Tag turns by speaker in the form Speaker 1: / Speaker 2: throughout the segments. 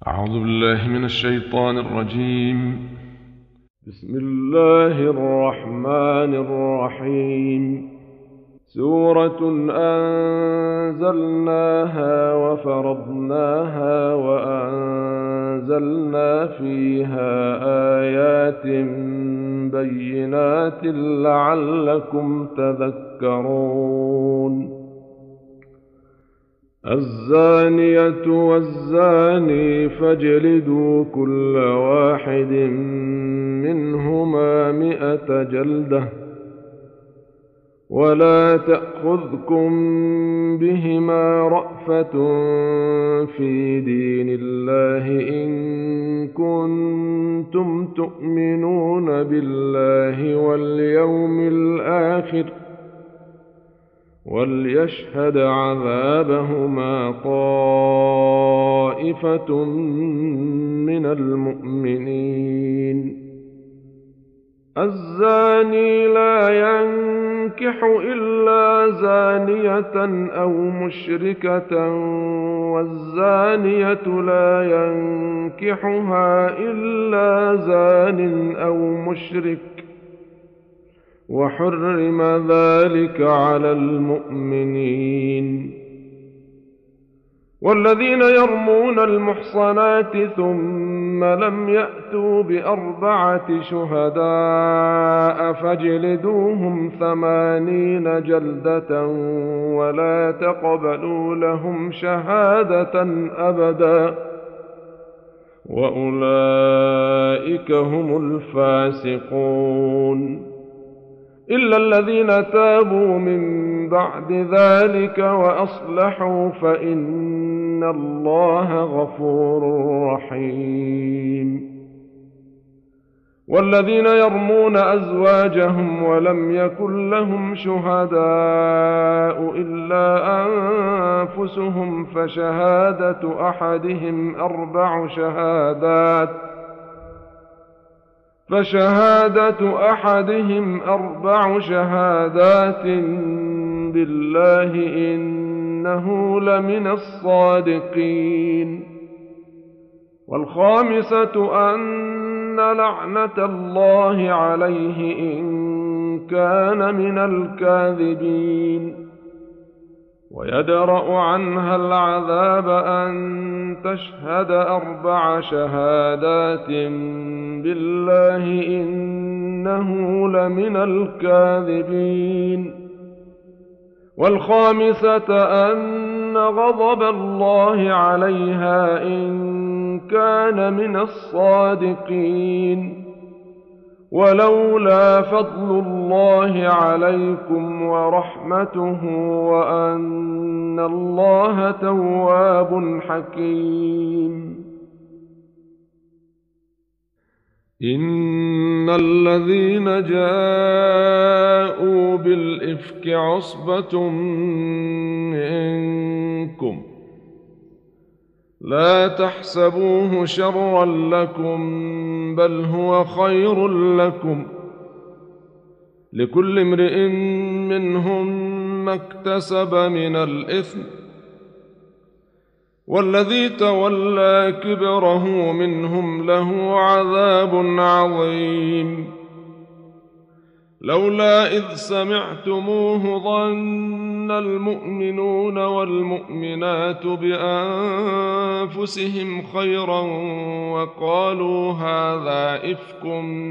Speaker 1: أعوذ بالله من الشيطان الرجيم. بسم الله الرحمن الرحيم. سورة أنزلناها وفرضناها وأنزلنا فيها آيات بينات لعلكم تذكرون. الزانية والزاني فاجلدوا كل واحد منهما 100 جلدة، ولا تأخذكم بهما رأفة في دين الله إن كنتم تؤمنون بالله واليوم الآخر، وليشهد عذابهما طائفة من المؤمنين. الزاني لا ينكح إلا زانية أو مشركة، والزانية لا ينكحها إلا زان أو مشرك، وحرم ذلك على المؤمنين. والذين يرمون المحصنات ثم لم يأتوا ب4 شهداء فاجلدوهم 80 جلدة، ولا تقبلوا لهم شهادة أبدا، وأولئك هم الفاسقون، إلا الذين تابوا من بعد ذلك وأصلحوا فإن الله غفور رحيم. والذين يرمون أزواجهم ولم يكن لهم شهداء إلا أنفسهم فشهادة أحدهم 4 شهادات بالله إنه لمن الصادقين. والخامسة أن لعنة الله عليه إن كان من الكاذبين. ويدرأ عنها العذاب أن تشهد 4 شهادات بالله إنه لمن الكاذبين. والخامسة أن غضب الله عليها إن كان من الصادقين. ولولا فضل الله عليكم ورحمته وأن الله تواب حكيم. إن الذين جاءوا بالإفك عصبة منكم لا تحسبوه شرا لكم بل هو خير لكم، لكل امرئ منهم ما اكتسب من الإثم، والذي تولى كبره منهم له عذاب عظيم. لولا إذ سمعتموه ظن المؤمنون والمؤمنات بأنفسهم خيرا وقالوا هذا إفك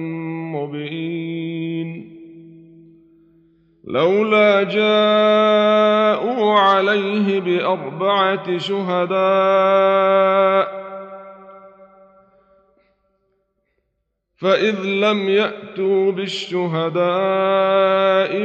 Speaker 1: مبين. لولا جاءوا عليه ب4 شهداء فإذ لم يأتوا بالشهداء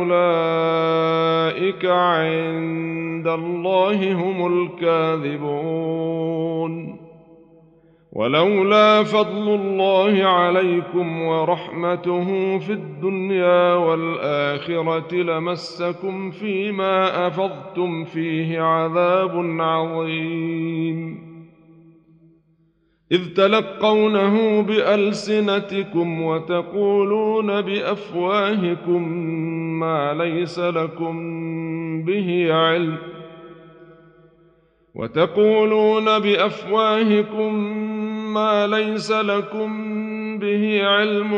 Speaker 1: فأولئك عند الله هم الكاذبون. ولولا فضل الله عليكم ورحمته في الدنيا والآخرة لمسكم فيما أفضتم فيه عذاب عظيم، إذ تلقونه بألسنتكم وتقولون بأفواهكم ما ليس لكم به علم، وتقولون بأفواهكم ما ليس لكم به علم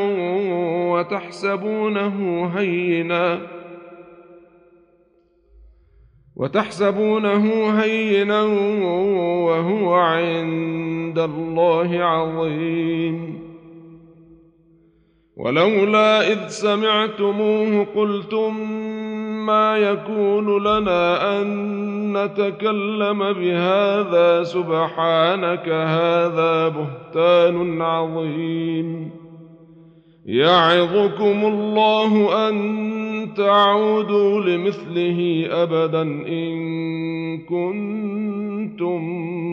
Speaker 1: وتحسبونه هينا وهو عند الله عظيم. ولولا إذ سمعتموه قلتم ما يكون لنا أن نتكلم بهذا سبحانك هذا بهتان عظيم. يعظكم الله أن تعودوا لمثله أبدا إن كنتم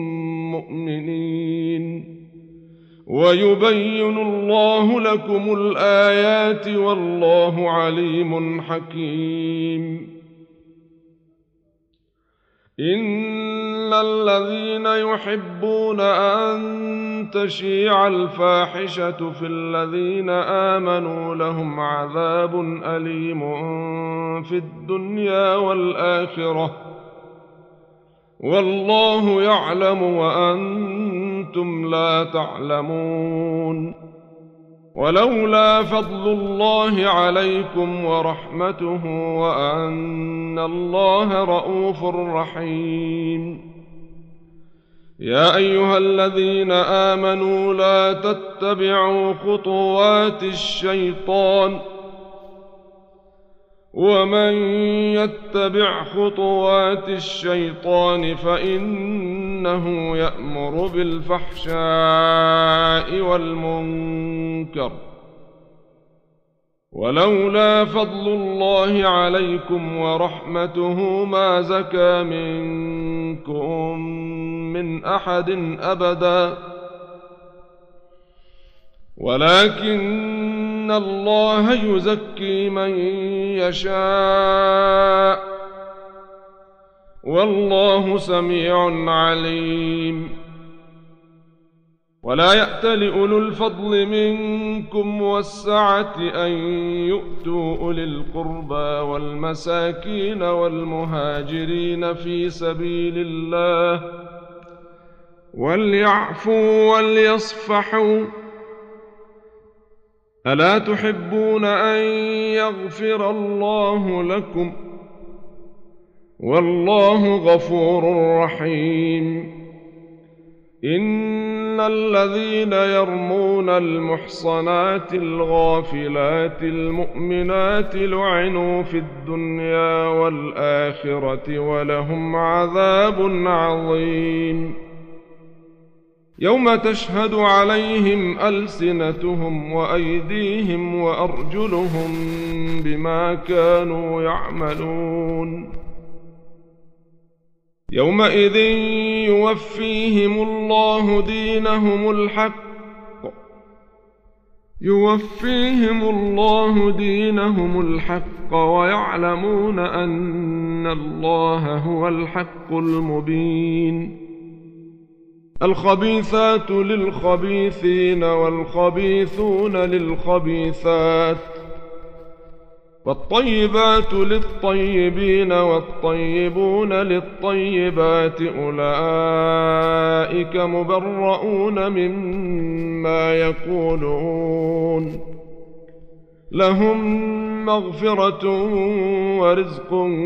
Speaker 1: مؤمنين. ويبين الله لكم الآيات والله عليم حكيم. إن الذين يحبون أن تشيع الفاحشة في الذين آمنوا لهم عذاب أليم في الدنيا والآخرة والله يعلم وأنتم لا تعلمون. ولولا فضل الله عليكم ورحمته وأن الله رءوف رحيم. يا أيها الذين آمنوا لا تتبعوا خطوات الشيطان ومن يتبع خطوات الشيطان فإنه يأمر بالفحشاء والمنكر. ولولا فضل الله عليكم ورحمته ما زكى منكم من أحد أبدا ولكن الله يزكي من يشاء والله سميع عليم. ولا يأتل أولو الفضل منكم والسعة أن يؤتوا أولي القربى والمساكين والمهاجرين في سبيل الله وليعفوا وليصفحوا. ألا تحبون أن يغفر الله لكم والله غفور رحيم. إن الذين يرمون المحصنات الغافلات المؤمنات لعنوا في الدنيا والآخرة ولهم عذاب عظيم. يوم تشهد عليهم ألسنتهم وأيديهم وأرجلهم بما كانوا يعملون. يومئذ يوفيهم الله دينهم الحق ويعلمون أن الله هو الحق المبين. الخبيثات للخبيثين والخبيثون للخبيثات والطيبات للطيبين والطيبون للطيبات أولئك مبرؤون مما يقولون لهم مغفرة ورزق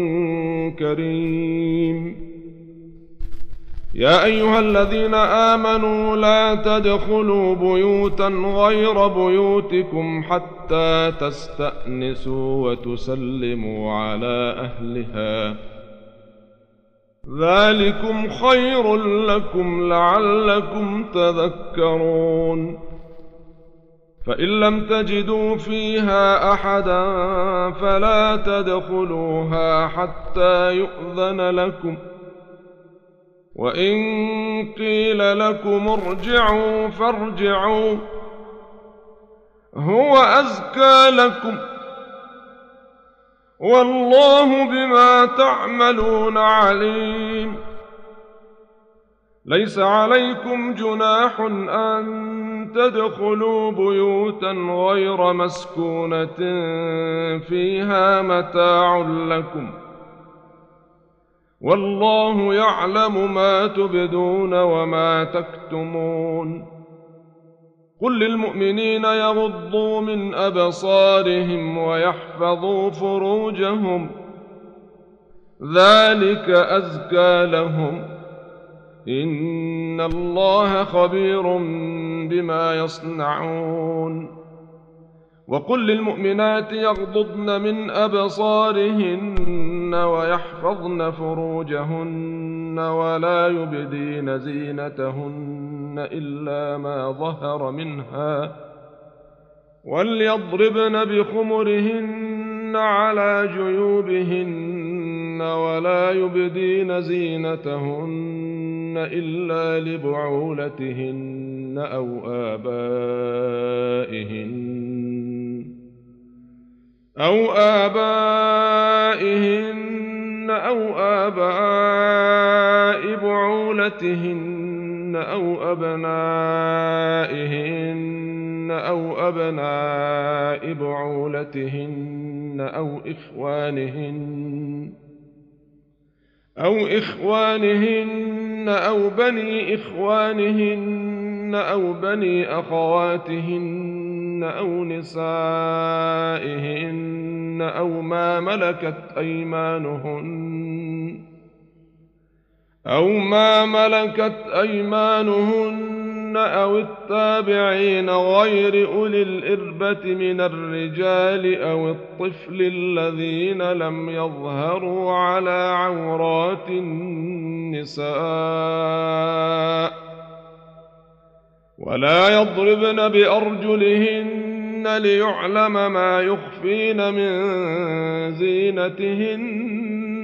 Speaker 1: كريم. يا أيها الذين آمنوا لا تدخلوا بيوتا غير بيوتكم حتى تستأنسوا وتسلموا على أهلها ذلكم خير لكم لعلكم تذكرون. فإن لم تجدوا فيها أحدا فلا تدخلوها حتى يؤذن لكم وإن قيل لكم ارجعوا فارجعوا هو أزكى لكم والله بما تعملون عليم. ليس عليكم جناح أن تدخلوا بيوتا غير مسكونة فيها متاع لكم والله يعلم ما تبدون وما تكتمون قل للمؤمنين يغضوا من أبصارهم ويحفظوا فروجهم ذلك أزكى لهم إن الله خبير بما يصنعون وقل للمؤمنات يغضضن من أبصارهن ويحفظن فروجهن ولا يبدين زينتهن إلا ما ظهر منها وليضربن بخمرهن على جيوبهن ولا يبدين زينتهن إلا لبعولتهن أو آبائهن أو آباء بعولتهن أو أبنائهن أو أبناء بعولتهن أو إخوانهن أو بني إخوانهن أو بني أخواتهن أو نسائهن أو ما ملكت أيمانهن أو التابعين غير أولي الإربة من الرجال أو الطفل الذين لم يظهروا على عورات النساء ولا يضربن بأرجلهن ليعلم ما يخفين من زينتهن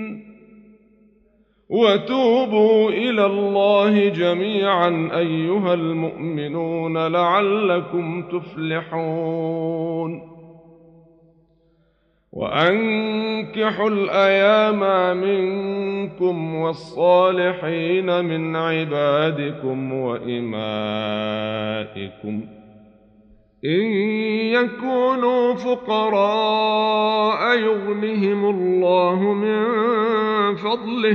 Speaker 1: وتوبوا إلى الله جميعا أيها المؤمنون لعلكم تفلحون وأنكحوا الأيام منكم والصالحين من عبادكم وإمائكم إن يكونوا فقراء يغنهم الله من فضله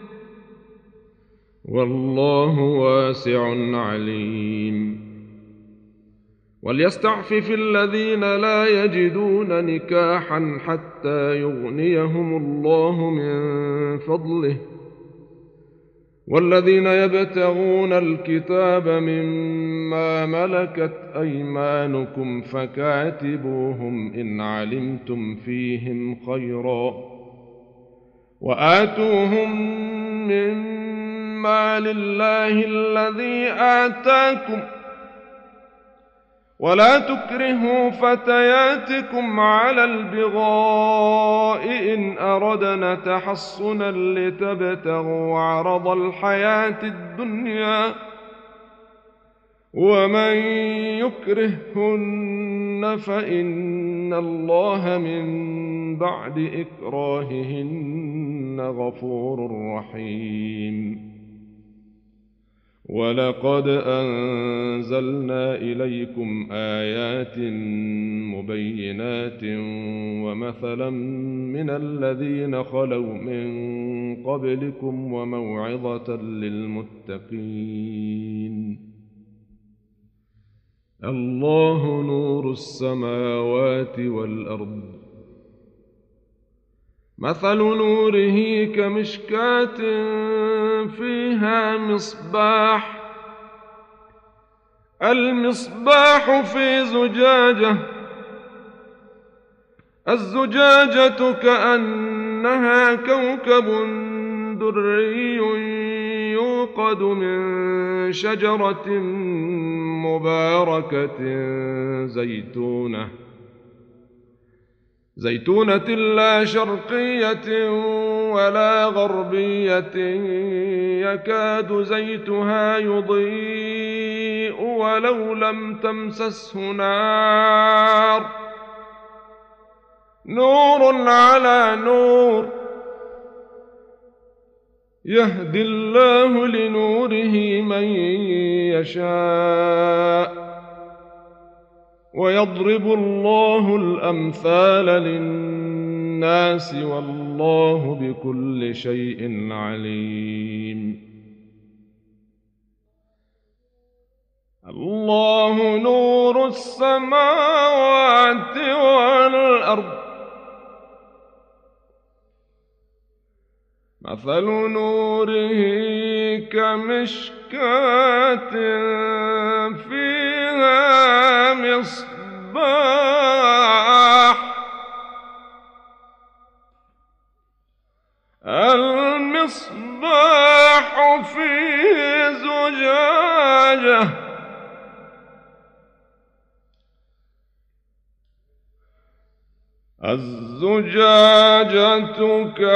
Speaker 1: والله واسع عليم وليستعفف الذين لا يجدون نكاحا حتى يغنيهم الله من فضله والذين يبتغون الكتاب مما ملكت أيمانكم فكاتبوهم إن علمتم فيهم خيرا وآتوهم مما لله الذي آتاكم ولا تكرهوا فتياتكم على البغاء إن أردنا تحصنا لتبتغوا عرض الحياة الدنيا ومن يكرههن فإن الله من بعد إكراههن غفور رحيم ولقد أنزلنا إليكم آيات مبينات ومثلا من الذين خلوا من قبلكم وموعظة للمتقين الله نور السماوات والأرض مثل نوره كمشكاة فيها مصباح المصباح في زجاجة الزجاجة كأنها كوكب دري يوقد من شجرة مباركة زيتونة لا شرقية ولا غربية يكاد زيتها يضيء ولو لم تمسسه نار نور على نور يهدي الله لنوره من يشاء ويضرب الله الأمثال للناس والله والله بكل شيء عليم. الله نور السماوات والأرض، مثل نوره كمشكاة فيها مصباح، المصباح في زجاجة، الزجاجة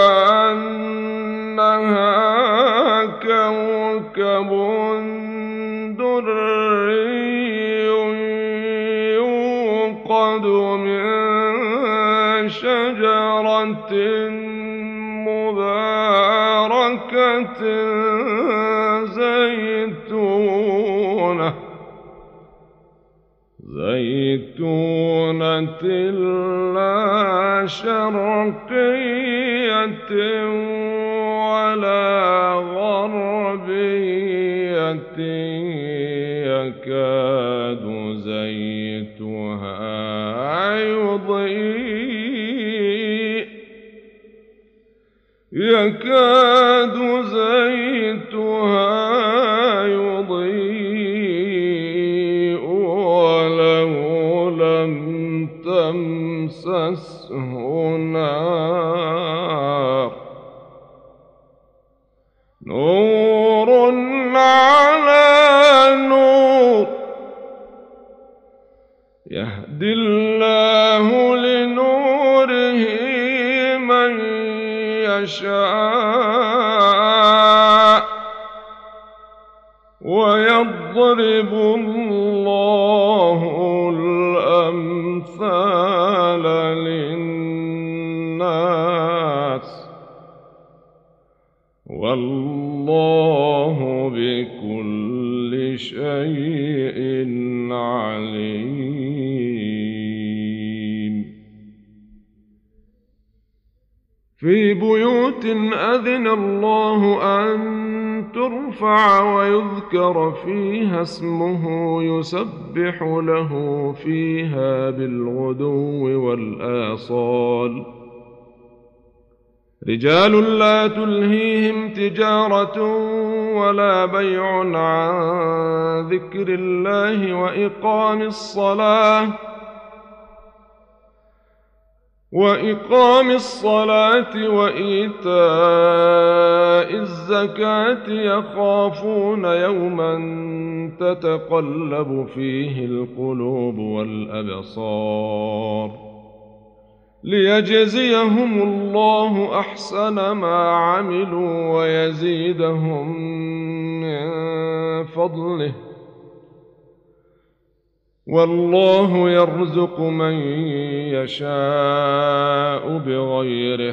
Speaker 1: كأنها كوكب دري يوقد من شجرة مباركة زيتونة لا شرقية ولا غربية يكاد زيتها يضيء ولو لم تمسسه نار، نور على نور، يهدي الله لنوره من يشاء ويضرب الله الأمثال للناس والله بكل شيء عليم. في بيوت أذن الله أن ترفع ويذكر فيها اسمه يسبح له فيها بالغدو والآصال، رجال لا تلهيهم تجارة ولا بيع عن ذكر الله وإقام الصلاة وإيتاء الزكاة، يخافون يوما تتقلب فيه القلوب والأبصار، ليجزيهم الله أحسن ما عملوا ويزيدهم من فضله، والله يرزق من يشاء بغير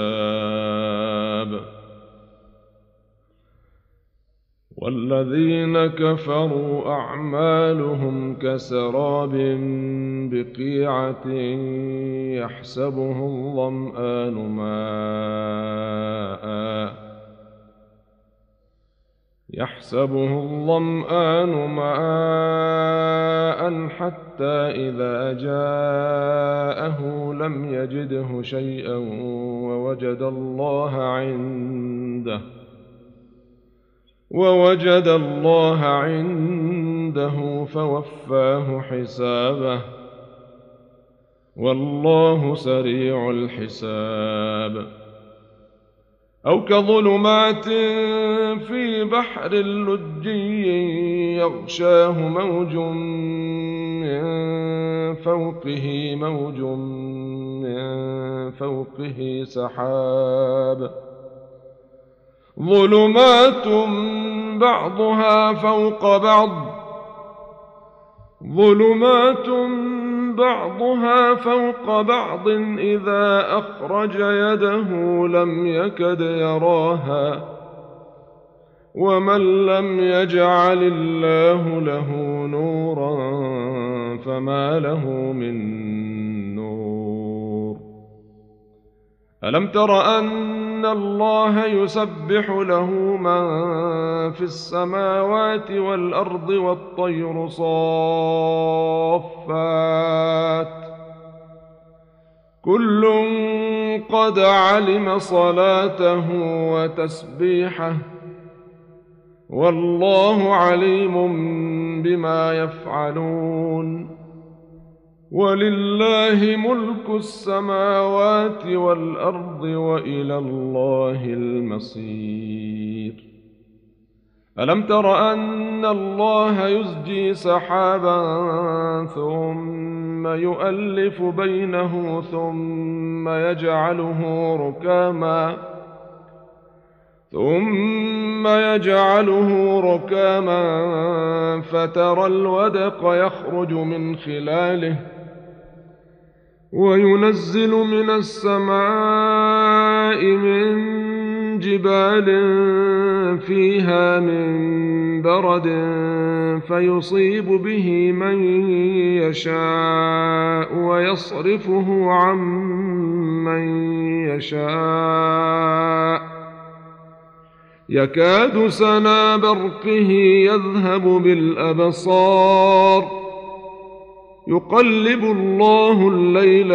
Speaker 1: حساب. والذين كفروا أعمالهم كسراب بقيعة يحسبه الظمآن ماء حتى إذا جاءه لم يجده شيئا ووجد الله عنده فوفاه حسابه، والله سريع الحساب. أو كظلمات في بحر لجي يغشاه موج من فوقه سحاب، ظلمات بعضها فوق بعض إذا أخرج يده لم يكد يراها، ومن لم يجعل الله له نورا فما له من نور. ألم تر أن الله يسبح له من في السماوات والأرض والطير صافات كل قد علم صلاته وتسبيحه والله عليم بما يفعلون ولله ملك السماوات والأرض وإلى الله المصير ألم تر أن الله يزجي سحابا ثم يؤلف بينه ثم يجعله ركاما فترى الودق يخرج من خلاله وينزل من السماء من جبال فيها من برد فيصيب به من يشاء ويصرفه عن من يشاء يكاد سنا برقه يذهب بالأبصار يقلب الله الليل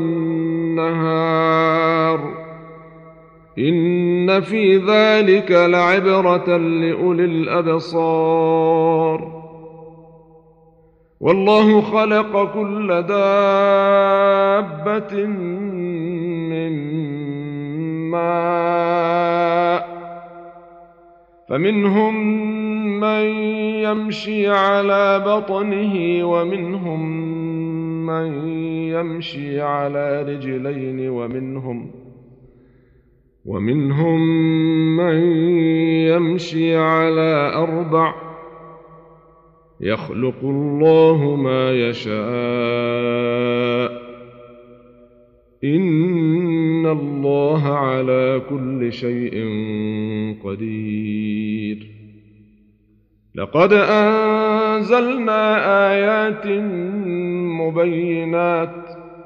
Speaker 1: والنهار إن في ذلك لعبرة لأولي الأبصار والله خلق كل دابة من ماء فمنهم من يمشي على بطنه ومنهم من يمشي على رجلين ومنهم من يمشي على أربع يخلق الله ما يشاء إن الله على كل شيء قدير لقد أنزلنا آيات مبينات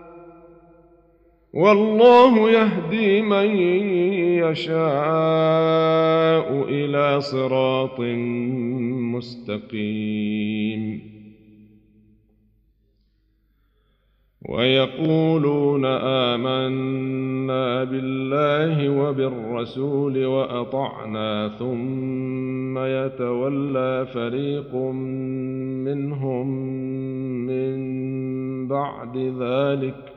Speaker 1: والله يهدي من يشاء إلى صراط مستقيم ويقولون آمنا بالله وبالرسول وأطعنا ثم يتولى فريق منهم من بعد ذلك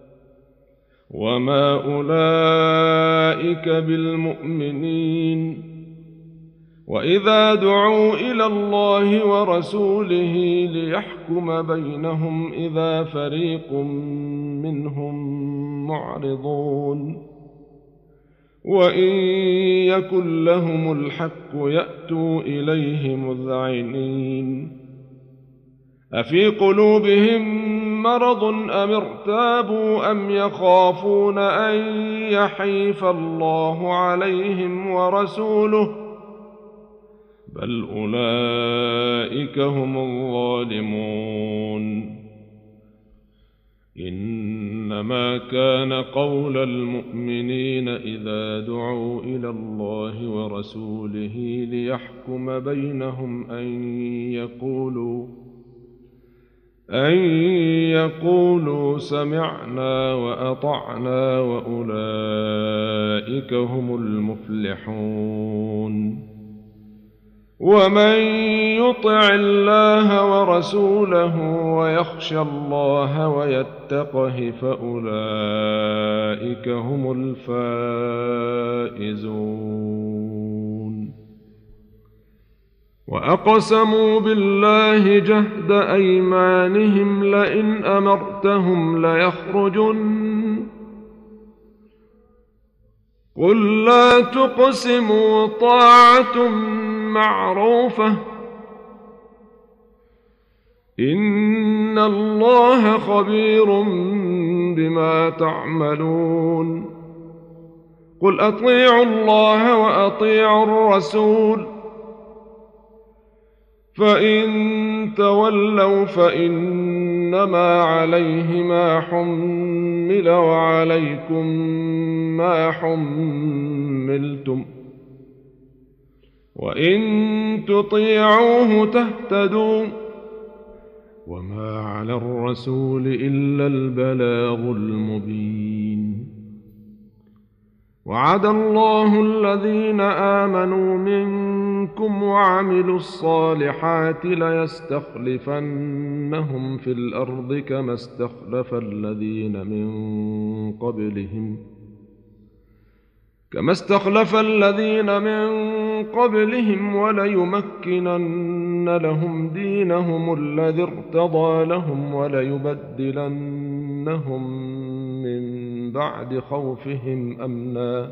Speaker 1: وما أولئك بالمؤمنين وإذا دعوا إلى الله ورسوله ليحكم بينهم إذا فريق منهم معرضون وإن يكن لهم الحق يأتوا إليه مذعنين أفي قلوبهم مرض أم ارتابوا أم يخافون أن يحيف الله عليهم ورسوله بل أولئك هم الظالمون إنما كان قول المؤمنين إذا دعوا إلى الله ورسوله ليحكم بينهم أن يقولوا سمعنا وأطعنا وأولئك هم المفلحون ومن يطع الله ورسوله ويخشى الله ويتقه فأولئك هم الفائزون وأقسموا بالله جهد أيمانهم لئن أمرتهم ليخرجن قل لا تقسموا طاعة معروفة إن الله خبير بما تعملون قل أطيعوا الله وأطيعوا الرسول فإن تولوا فإنما عليه ما حمل وعليكم ما حملتم، وإن تطيعوه تهتدوا، وما على الرسول إلا البلاغ المبين. وعد الله الذين آمنوا منكم وعملوا الصالحات ليستخلفنهم في الأرض كما استخلف الذين من قبلهم وليمكنن لهم دينهم الذي ارتضى لهم وليبدلنهم من بعد خوفهم أمنا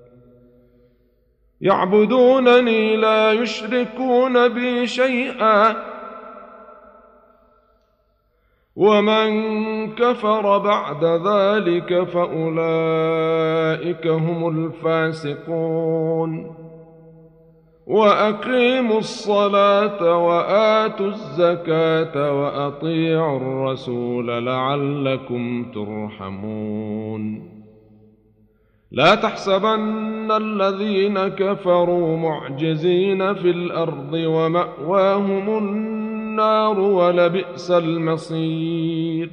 Speaker 1: يعبدونني لا يشركون بي شيئا، ومن كفر بعد ذلك فأولئك هم الفاسقون. وأقيموا الصلاة وآتوا الزكاة وأطيعوا الرسول لعلكم ترحمون. لا تحسبن الذين كفروا معجزين في الأرض ومأواهم النار ولبئس المصير.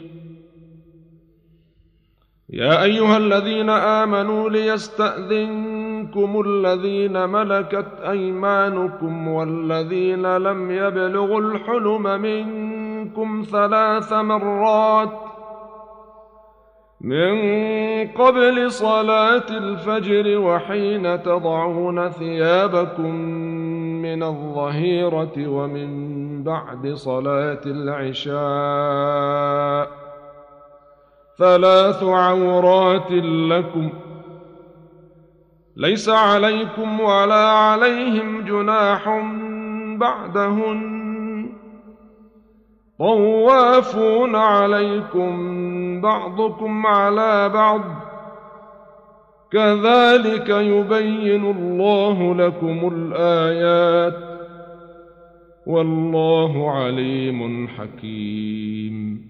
Speaker 1: يا أيها الذين آمنوا ليستأذنكم الذين ملكت أيمانكم والذين لم يبلغوا الحلم منكم 3 مرات من قبل صلاة الفجر وحين تضعون ثيابكم من الظهيرة ومن بعد صلاة العشاء 3 عورات لكم ليس عليكم ولا عليهم جناح بعدهن طوافون عليكم بعضكم على بعض كذلك يبين الله لكم الآيات والله عليم حكيم.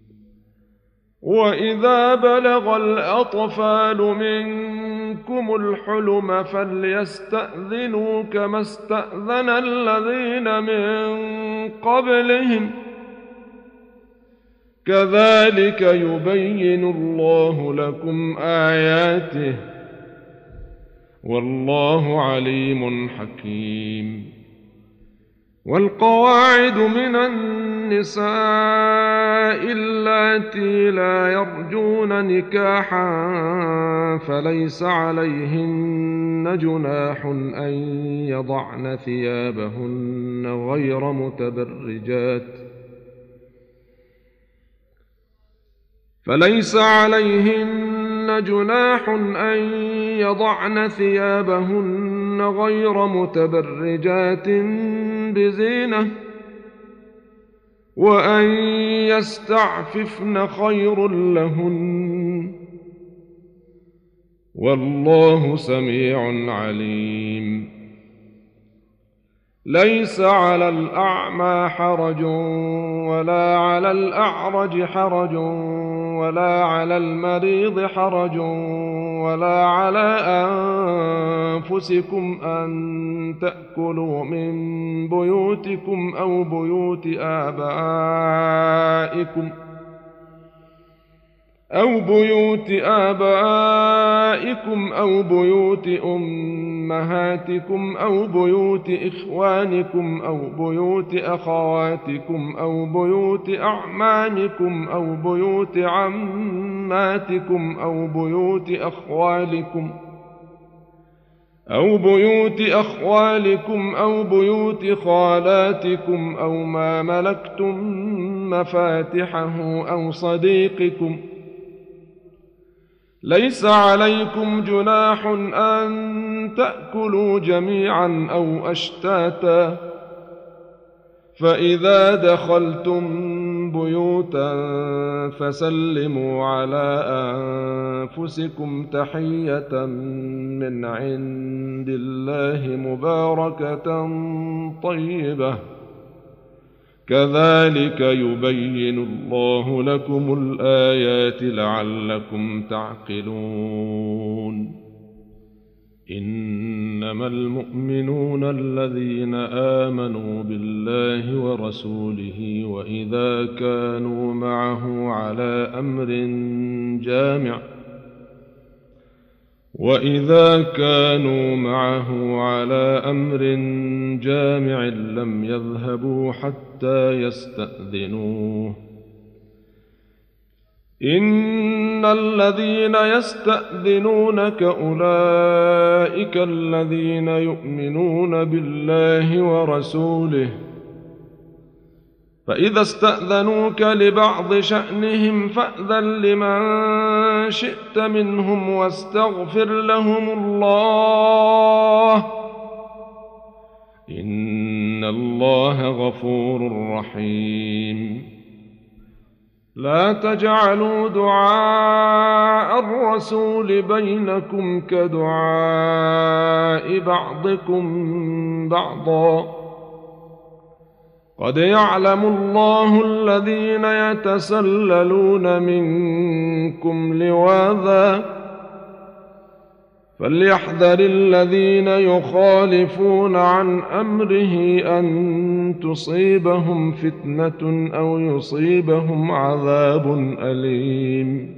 Speaker 1: وإذا بلغ الأطفال منكم الحلم فليستأذنوا كما استأذن الذين من قبلهم كذلك يبين الله لكم آياته والله عليم حكيم. والقواعد من النساء اللاتي لا يرجون نكاحا فليس عليهن جناح أن يضعن ثيابهن غير متبرجات بزينة وأن يستعففن خير لهن والله سميع عليم. ليس على الأعمى حرج ولا على الأعرج حرج ولا على المريض حرج ولا على أنفسكم أن تأكلوا من بيوتكم أو بيوت آبائكم أو بيوت أمهاتكم أو بيوت إخوانكم أو بيوت أخواتكم أو بيوت أعمامكم أو بيوت عماتكم أو بيوت أخوالكم أو بيوت خالاتكم أو ما ملكتم مفاتحه أو صديقكم. ليس عليكم جناح أن تأكلوا جميعا أو أشتاتا فإذا دخلتم بيوتا فسلموا على أنفسكم تحية من عند الله مباركة طيبة كذلك يبين الله لكم الآيات لعلكم تعقلون إنما المؤمنون الذين آمنوا بالله ورسوله وإذا كانوا معه على أمر جامع لم يذهبوا حتى يستأذنوه إن الذين يستأذنونك أولئك الذين يؤمنون بالله ورسوله فإذا استأذنوك لبعض شأنهم فأذن لمن شئت منهم واستغفر لهم الله إن الله غفور رحيم لا تجعلوا دعاء الرسول بينكم كدعاء بعضكم بعضا قد يعلم الله الذين يتسللون منكم لواذا فليحذر الذين يخالفون عن أمره أن تصيبهم فتنة أو يصيبهم عذاب أليم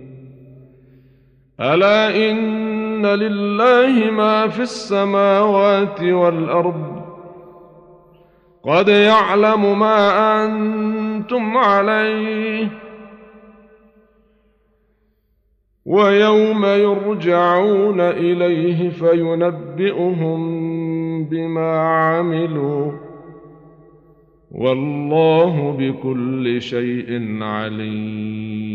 Speaker 1: ألا إن لله ما في السماوات والأرض قد يعلم ما أنتم عليه ويوم يرجعون إليه فينبئهم بما عملوا والله بكل شيء عليم